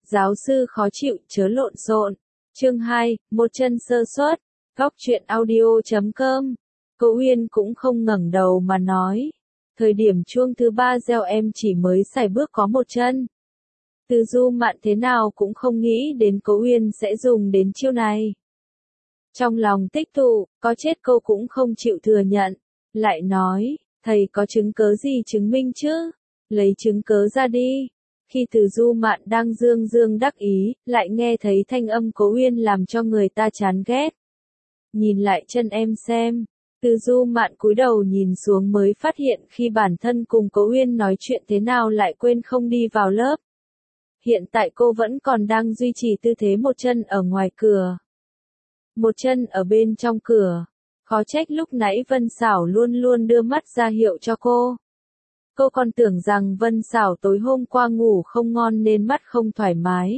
Giáo sư khó chịu, chớ lộn xộn. Chương 2, một chân sơ suất. Góc truyện audio.com. Cô Uyên cũng không ngẩng đầu mà nói. Thời điểm chuông thứ 3 reo em chỉ mới sải bước có một chân. Từ Du Mạn thế nào cũng không nghĩ đến Cố Uyên sẽ dùng đến chiêu này. Trong lòng tích tụ, có chết cô cũng không chịu thừa nhận. Lại nói, thầy có chứng cớ gì chứng minh chứ? Lấy chứng cớ ra đi. Khi Từ Du Mạn đang dương dương đắc ý, lại nghe thấy thanh âm Cố Uyên làm cho người ta chán ghét. Nhìn lại chân em xem. Từ Du Mạn cúi đầu nhìn xuống mới phát hiện khi bản thân cùng Cố Uyên nói chuyện thế nào lại quên không đi vào lớp. Hiện tại cô vẫn còn đang duy trì tư thế một chân ở ngoài cửa. Một chân ở bên trong cửa. Khó trách lúc nãy Vân Sảo luôn luôn đưa mắt ra hiệu cho cô. Cô còn tưởng rằng Vân Sảo tối hôm qua ngủ không ngon nên mắt không thoải mái.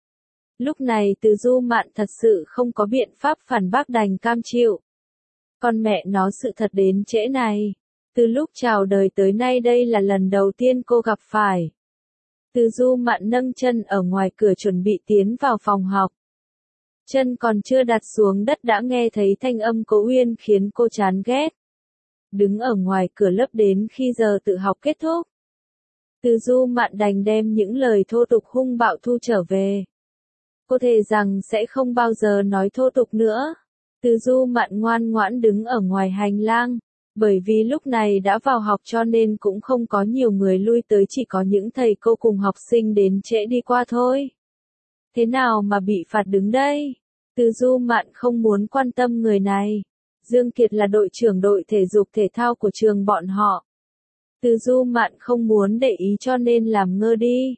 Lúc này Từ Du Mạn thật sự không có biện pháp phản bác đành cam chịu. Con mẹ nó sự thật đến trễ này. Từ lúc chào đời tới nay đây là lần đầu tiên cô gặp phải. Từ Du Mạn nâng chân ở ngoài cửa chuẩn bị tiến vào phòng học. Chân còn chưa đặt xuống đất đã nghe thấy thanh âm Cố Uyên khiến cô chán ghét. Đứng ở ngoài cửa lớp đến khi giờ tự học kết thúc. Từ Du Mạn đành đem những lời thô tục hung bạo thu trở về. Cô thề rằng sẽ không bao giờ nói thô tục nữa. Từ Du Mạn ngoan ngoãn đứng ở ngoài hành lang. Bởi vì lúc này đã vào học cho nên cũng không có nhiều người lui tới, chỉ có những thầy cô cùng học sinh đến trễ đi qua thôi. Thế nào mà bị phạt đứng đây? Từ Du Mạn không muốn quan tâm người này. Dương Kiệt là đội trưởng đội thể dục thể thao của trường bọn họ. Từ Du Mạn không muốn để ý cho nên làm ngơ đi.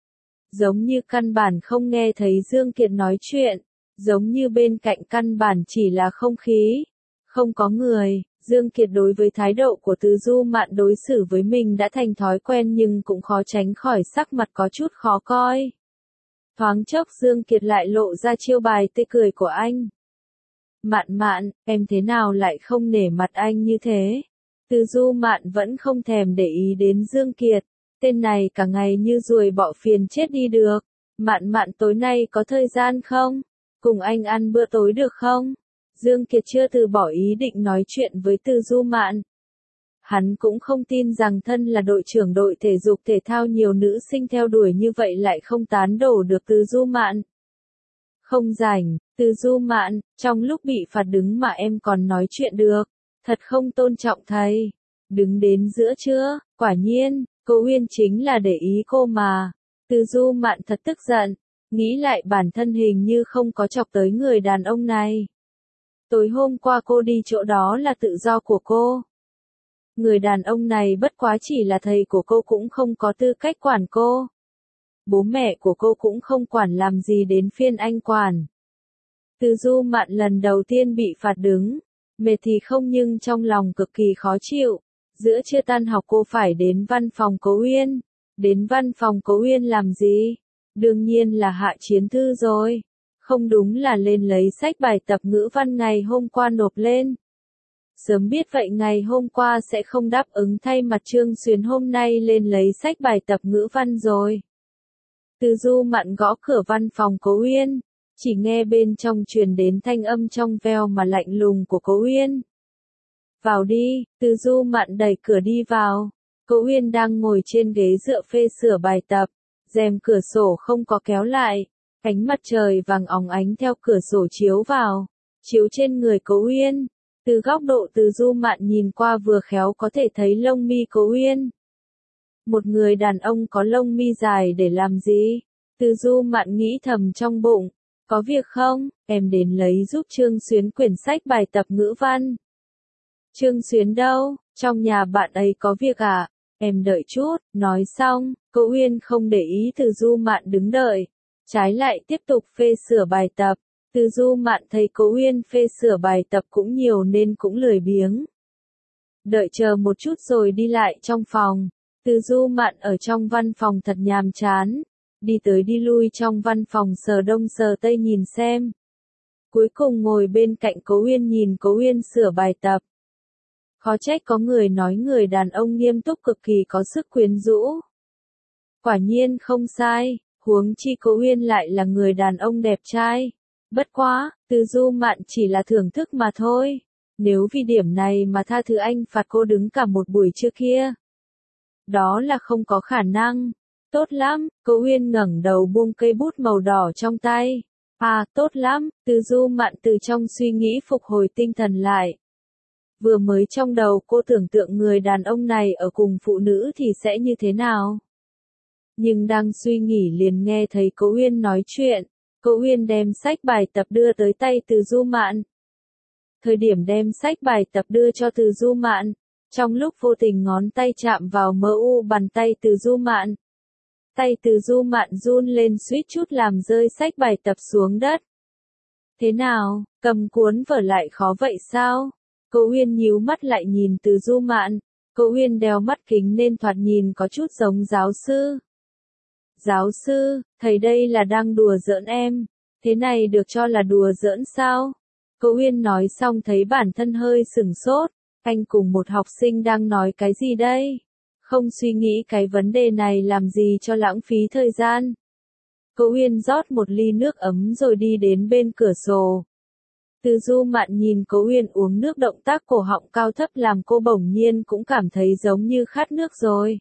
Giống như căn bản không nghe thấy Dương Kiệt nói chuyện. Giống như bên cạnh căn bản chỉ là không khí. Không có người. Dương Kiệt đối với thái độ của Từ Du Mạn đối xử với mình đã thành thói quen nhưng cũng khó tránh khỏi sắc mặt có chút khó coi. Thoáng chốc Dương Kiệt lại lộ ra chiêu bài tươi cười của anh. Mạn Mạn, em thế nào lại không nể mặt anh như thế? Từ Du Mạn vẫn không thèm để ý đến Dương Kiệt. Tên này cả ngày như ruồi bọ phiền chết đi được. Mạn Mạn tối nay có thời gian không? Cùng anh ăn bữa tối được không? Dương Kiệt chưa từ bỏ ý định nói chuyện với Từ Du Mạn. Hắn cũng không tin rằng thân là đội trưởng đội thể dục thể thao nhiều nữ sinh theo đuổi như vậy lại không tán đổ được Từ Du Mạn. Không rảnh, Từ Du Mạn, trong lúc bị phạt đứng mà em còn nói chuyện được. Thật không tôn trọng thầy. Đứng đến giữa chưa? Quả nhiên, Cố Uyên chính là để ý cô mà. Từ Du Mạn thật tức giận. Nghĩ lại bản thân hình như không có chọc tới người đàn ông này. Tối hôm qua cô đi chỗ đó là tự do của cô. Người đàn ông này bất quá chỉ là thầy của cô cũng không có tư cách quản cô. Bố mẹ của cô cũng không quản làm gì đến phiên anh quản. Từ Du Mạn lần đầu tiên bị phạt đứng. Mệt thì không nhưng trong lòng cực kỳ khó chịu. Giữa trưa tan học cô phải đến văn phòng Cố Uyên. Đến văn phòng Cố Uyên làm gì? Đương nhiên là hạ chiến thư rồi. Không đúng là lên lấy sách bài tập ngữ văn ngày hôm qua nộp lên. Sớm biết vậy ngày hôm qua sẽ không đáp ứng thay mặt Trương Xuyến hôm nay lên lấy sách bài tập ngữ văn rồi. Từ Du Mạn gõ cửa văn phòng Cố Uyên. Chỉ nghe bên trong truyền đến thanh âm trong veo mà lạnh lùng của Cố Uyên. Vào đi, Từ Du Mạn đẩy cửa đi vào. Cố Uyên đang ngồi trên ghế dựa phê sửa bài tập. Rèm cửa sổ không có kéo lại. Ánh mặt trời vàng óng ánh theo cửa sổ chiếu vào. Chiếu trên người Cố Uyên. Từ góc độ Từ Du Mạn nhìn qua vừa khéo có thể thấy lông mi Cố Uyên. Một người đàn ông có lông mi dài để làm gì? Từ Du Mạn nghĩ thầm trong bụng. Có việc không? Em đến lấy giúp Trương Xuyến quyển sách bài tập ngữ văn. Trương Xuyến đâu? Trong nhà bạn ấy có việc à? Em đợi chút. Nói xong, Cố Uyên không để ý Từ Du Mạn đứng đợi. Trái lại tiếp tục phê sửa bài tập. Từ Du Mạn thấy Cố Uyên phê sửa bài tập cũng nhiều nên cũng lười biếng. Đợi chờ một chút rồi đi lại trong phòng. Từ Du Mạn ở trong văn phòng thật nhàm chán. Đi tới đi lui trong văn phòng sờ đông sờ tây nhìn xem. Cuối cùng ngồi bên cạnh Cố Uyên nhìn Cố Uyên sửa bài tập. Khó trách có người nói người đàn ông nghiêm túc cực kỳ có sức quyến rũ. Quả nhiên không sai. Huống chi Cố Uyên lại là người đàn ông đẹp trai. Bất quá, Từ Du Mạn chỉ là thưởng thức mà thôi. Nếu vì điểm này mà tha thứ anh phạt cô đứng cả một buổi trưa kia, đó là không có khả năng. Tốt lắm, Cố Uyên ngẩng đầu buông cây bút màu đỏ trong tay. À, tốt lắm, Từ Du Mạn từ trong suy nghĩ phục hồi tinh thần lại. Vừa mới trong đầu cô tưởng tượng người đàn ông này ở cùng phụ nữ thì sẽ như thế nào. Nhưng đang suy nghĩ liền nghe thấy Cố Uyên nói chuyện. Cố Uyên đem sách bài tập đưa tới tay Từ Du Mạn. Thời điểm đem sách bài tập đưa cho Từ Du Mạn, trong lúc vô tình ngón tay chạm vào mu bàn tay Từ Du Mạn. Tay Từ Du Mạn run lên suýt chút làm rơi sách bài tập xuống đất. Thế nào, cầm cuốn vở lại khó vậy sao? Cố Uyên nhíu mắt lại nhìn Từ Du Mạn. Cố Uyên đeo mắt kính nên thoạt nhìn có chút giống giáo sư. Giáo sư, thầy đây là đang đùa giỡn em. Thế này được cho là đùa giỡn sao? Cố Uyên nói xong thấy bản thân hơi sửng sốt. Anh cùng một học sinh đang nói cái gì đây? Không suy nghĩ cái vấn đề này làm gì cho lãng phí thời gian. Cố Uyên rót một ly nước ấm rồi đi đến bên cửa sổ. Từ Du Mạn nhìn Cố Uyên uống nước, động tác cổ họng cao thấp làm cô bỗng nhiên cũng cảm thấy giống như khát nước rồi.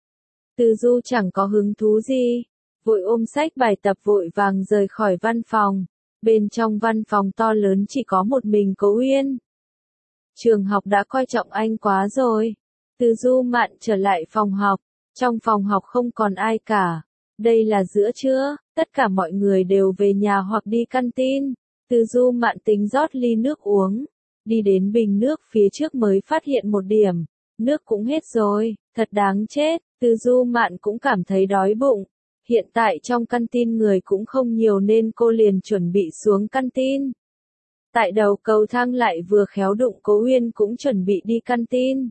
Từ Du chẳng có hứng thú gì, vội ôm sách bài tập vội vàng rời khỏi văn phòng. Bên trong văn phòng to lớn chỉ có một mình Cố Uyên. Trường học đã coi trọng anh quá rồi. Từ Du Mạn trở lại phòng học, trong phòng học không còn ai cả. Đây là giữa trưa, tất cả mọi người đều về nhà hoặc đi canteen. Từ Du Mạn tính rót ly nước uống, đi đến bình nước phía trước mới phát hiện một điểm, nước cũng hết rồi, thật đáng chết. Từ Du Mạn cũng cảm thấy đói bụng. Hiện tại trong canteen người cũng không nhiều nên cô liền chuẩn bị xuống canteen. Tại đầu cầu thang lại vừa khéo đụng Cố Uyên cũng chuẩn bị đi canteen.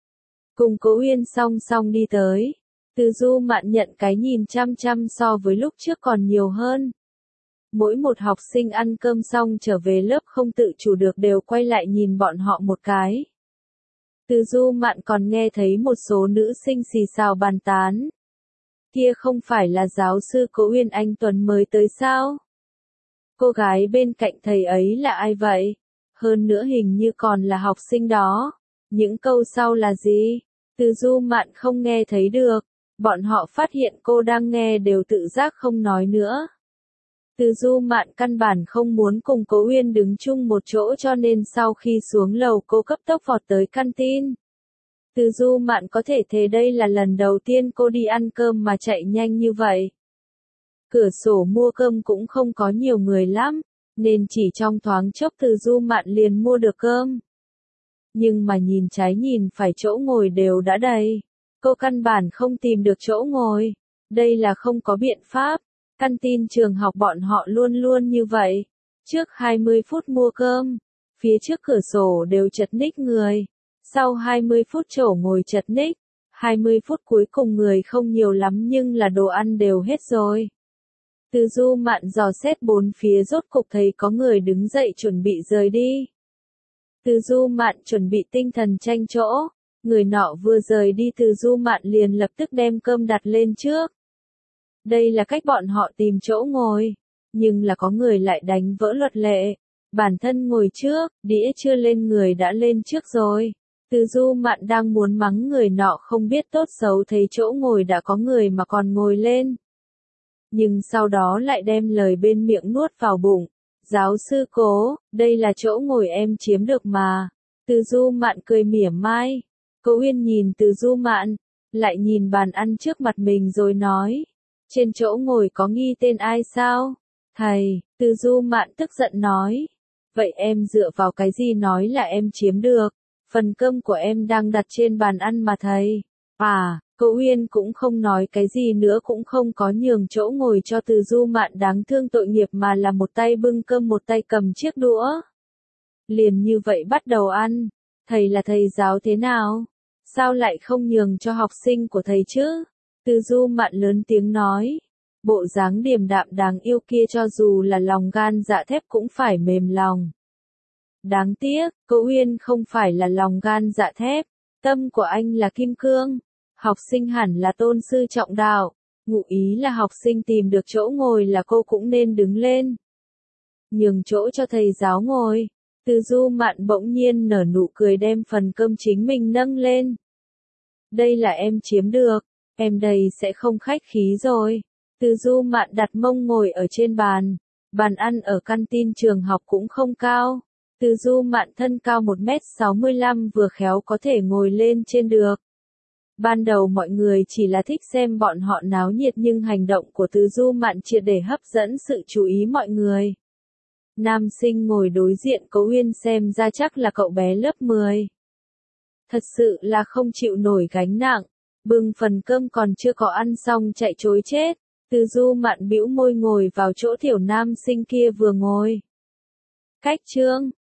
Cùng Cố Uyên song song đi tới. Từ Du Mạn nhận cái nhìn chăm chăm so với lúc trước còn nhiều hơn. Mỗi một học sinh ăn cơm xong trở về lớp không tự chủ được đều quay lại nhìn bọn họ một cái. Từ Du Mạn còn nghe thấy một số nữ sinh xì xào bàn tán. Kia không phải là giáo sư Cố Uyên anh Tuấn mới tới sao? Cô gái bên cạnh thầy ấy là ai vậy? Hơn nữa hình như còn là học sinh đó. Những câu sau là gì? Từ Du Mạn không nghe thấy được. Bọn họ phát hiện cô đang nghe đều tự giác không nói nữa. Từ Du Mạn căn bản không muốn cùng Cố Uyên đứng chung một chỗ cho nên sau khi xuống lầu cô cấp tốc vọt tới canteen. Từ Du Mạn có thể thề đây là lần đầu tiên cô đi ăn cơm mà chạy nhanh như vậy. Cửa sổ mua cơm cũng không có nhiều người lắm, nên chỉ trong thoáng chốc Từ Du Mạn liền mua được cơm. Nhưng mà nhìn trái nhìn phải chỗ ngồi đều đã đầy. Cô căn bản không tìm được chỗ ngồi. Đây là không có biện pháp. Canteen trường học bọn họ luôn luôn như vậy. Trước 20 phút mua cơm, phía trước cửa sổ đều chật ních người. Sau 20 phút chỗ ngồi chật ních, 20 phút cuối cùng người không nhiều lắm nhưng là đồ ăn đều hết rồi. Từ Du Mạn dò xét bốn phía rốt cục thấy có người đứng dậy chuẩn bị rời đi. Từ Du Mạn chuẩn bị tinh thần tranh chỗ, người nọ vừa rời đi Từ Du Mạn liền lập tức đem cơm đặt lên trước. Đây là cách bọn họ tìm chỗ ngồi, nhưng là có người lại đánh vỡ luật lệ. Bản thân ngồi trước, đĩa chưa lên người đã lên trước rồi. Từ Du Mạn đang muốn mắng người nọ không biết tốt xấu thấy chỗ ngồi đã có người mà còn ngồi lên. Nhưng sau đó lại đem lời bên miệng nuốt vào bụng. Giáo sư Cố, đây là chỗ ngồi em chiếm được mà. Từ Du Mạn cười mỉa mai. Cố Uyên nhìn Từ Du Mạn, lại nhìn bàn ăn trước mặt mình rồi nói. Trên chỗ ngồi có ghi tên ai sao? Thầy, Từ Du Mạn tức giận nói. Vậy em dựa vào cái gì nói là em chiếm được? Phần cơm của em đang đặt trên bàn ăn mà thầy. À, Cố Uyên cũng không nói cái gì nữa cũng không có nhường chỗ ngồi cho Từ Du Mạn đáng thương tội nghiệp mà là một tay bưng cơm một tay cầm chiếc đũa. Liền như vậy bắt đầu ăn. Thầy là thầy giáo thế nào? Sao lại không nhường cho học sinh của thầy chứ? Từ Du Mạn lớn tiếng nói. Bộ dáng điềm đạm đáng yêu kia cho dù là lòng gan dạ thép cũng phải mềm lòng. Đáng tiếc, Cố Uyên không phải là lòng gan dạ thép. Tâm của anh là kim cương. Học sinh hẳn là tôn sư trọng đạo. Ngụ ý là học sinh tìm được chỗ ngồi là cô cũng nên đứng lên. Nhường chỗ cho thầy giáo ngồi. Từ Du Mạn bỗng nhiên nở nụ cười đem phần cơm chính mình nâng lên. Đây là em chiếm được, em đây sẽ không khách khí rồi. Từ Du Mạn đặt mông ngồi ở trên bàn. Bàn ăn ở canteen trường học cũng không cao. Từ Du Mạn thân cao 1m65 vừa khéo có thể ngồi lên trên được. Ban đầu mọi người chỉ là thích xem bọn họ náo nhiệt nhưng hành động của Từ Du Mạn triệt để hấp dẫn sự chú ý mọi người. Nam sinh ngồi đối diện Cố Uyên xem ra chắc là cậu bé lớp 10. Thật sự là không chịu nổi gánh nặng, bưng phần cơm còn chưa có ăn xong chạy trối chết. Từ Du Mạn bĩu môi ngồi vào chỗ tiểu nam sinh kia vừa ngồi. Cách chương